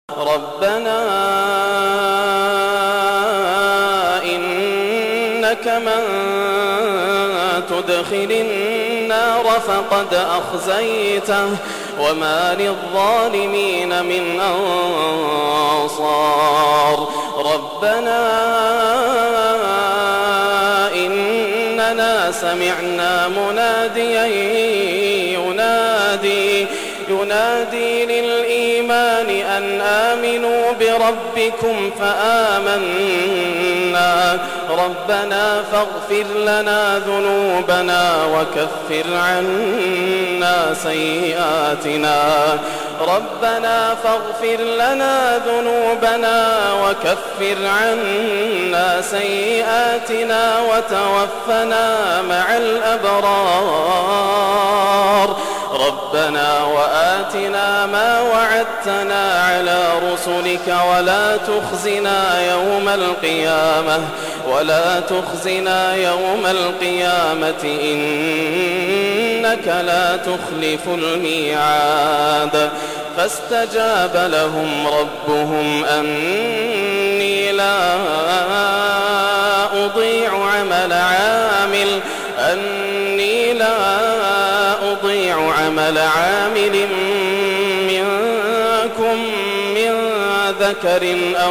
ربنا إنك من تدخل النار فقد أخزيته وما للظالمين من أنصار ربنا إننا سمعنا مناديا ينادي للإيمان أن آمنوا بربكم فآمنا ربنا فاغفر لنا ذنوبنا وكفر عنا سيئاتنا ربنا فاغفر لنا ذنوبنا وكفر عنا سيئاتنا وتوفنا مع الأبرار ربنا وآتنا ما وعدتنا على رسلك ولا تخزنا يوم القيامة إنك لا تخلف الميعاد فاستجاب لهم ربهم أني لا أضيع عمل عامل منكم من ذكر أو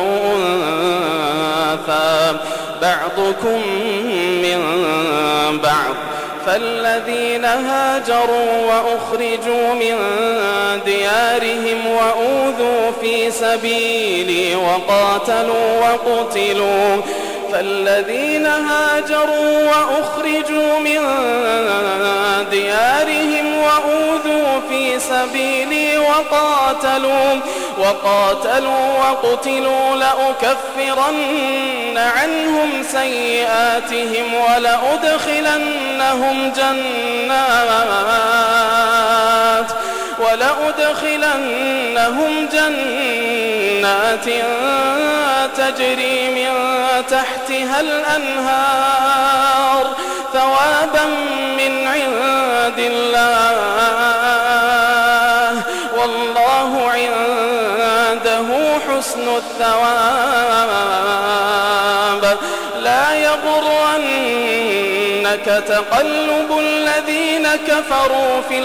أنثى بعضكم من بعض فالذين هاجروا وأخرجوا من ديارهم وأوذوا في سبيلي وقاتلوا وقتلوا لأكفرن عنهم سيئاتهم ولأدخلنهم جنات تجري من تحتها الأنهار ثوابا من عند الله والله عنده حسن الثواب لا يغرنك تقلب الذين كفروا في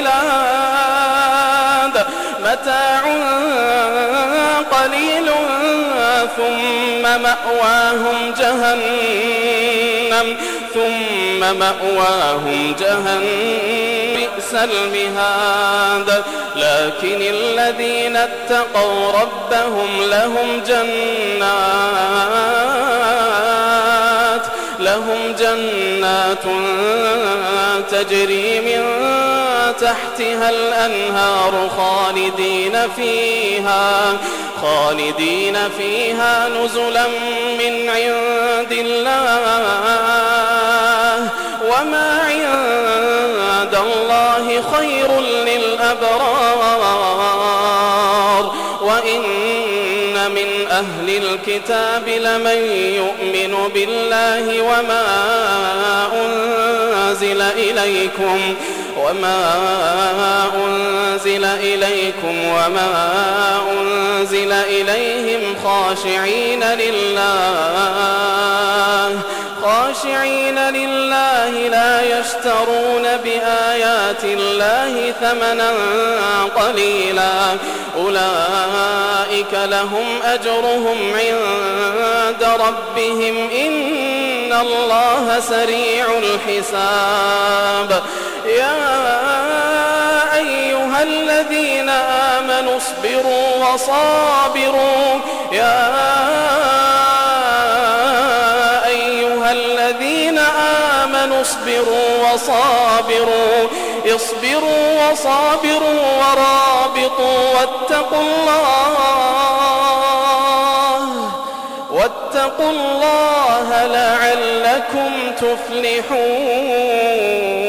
البلاد متاع قليل ثم مأواهم جهنم بئس المهاد لكن الذين اتقوا ربهم لهم جنات تجري من تحتها الأنهار خالدين فيها نزلا من عند الله وما عند الله خير للأبرار وإن من أهل الكتاب لمن يؤمن بالله وما أنزل إليكم وما أنزل إليهم خاشعين لله لا يشترون بآيات الله ثمنا قليلا أولئك لهم أجرهم عند ربهم إن الله سريع الحساب يا أيها الذين آمنوا اصبروا وصابروا ورابطوا واتقوا الله لعلكم تفلحون.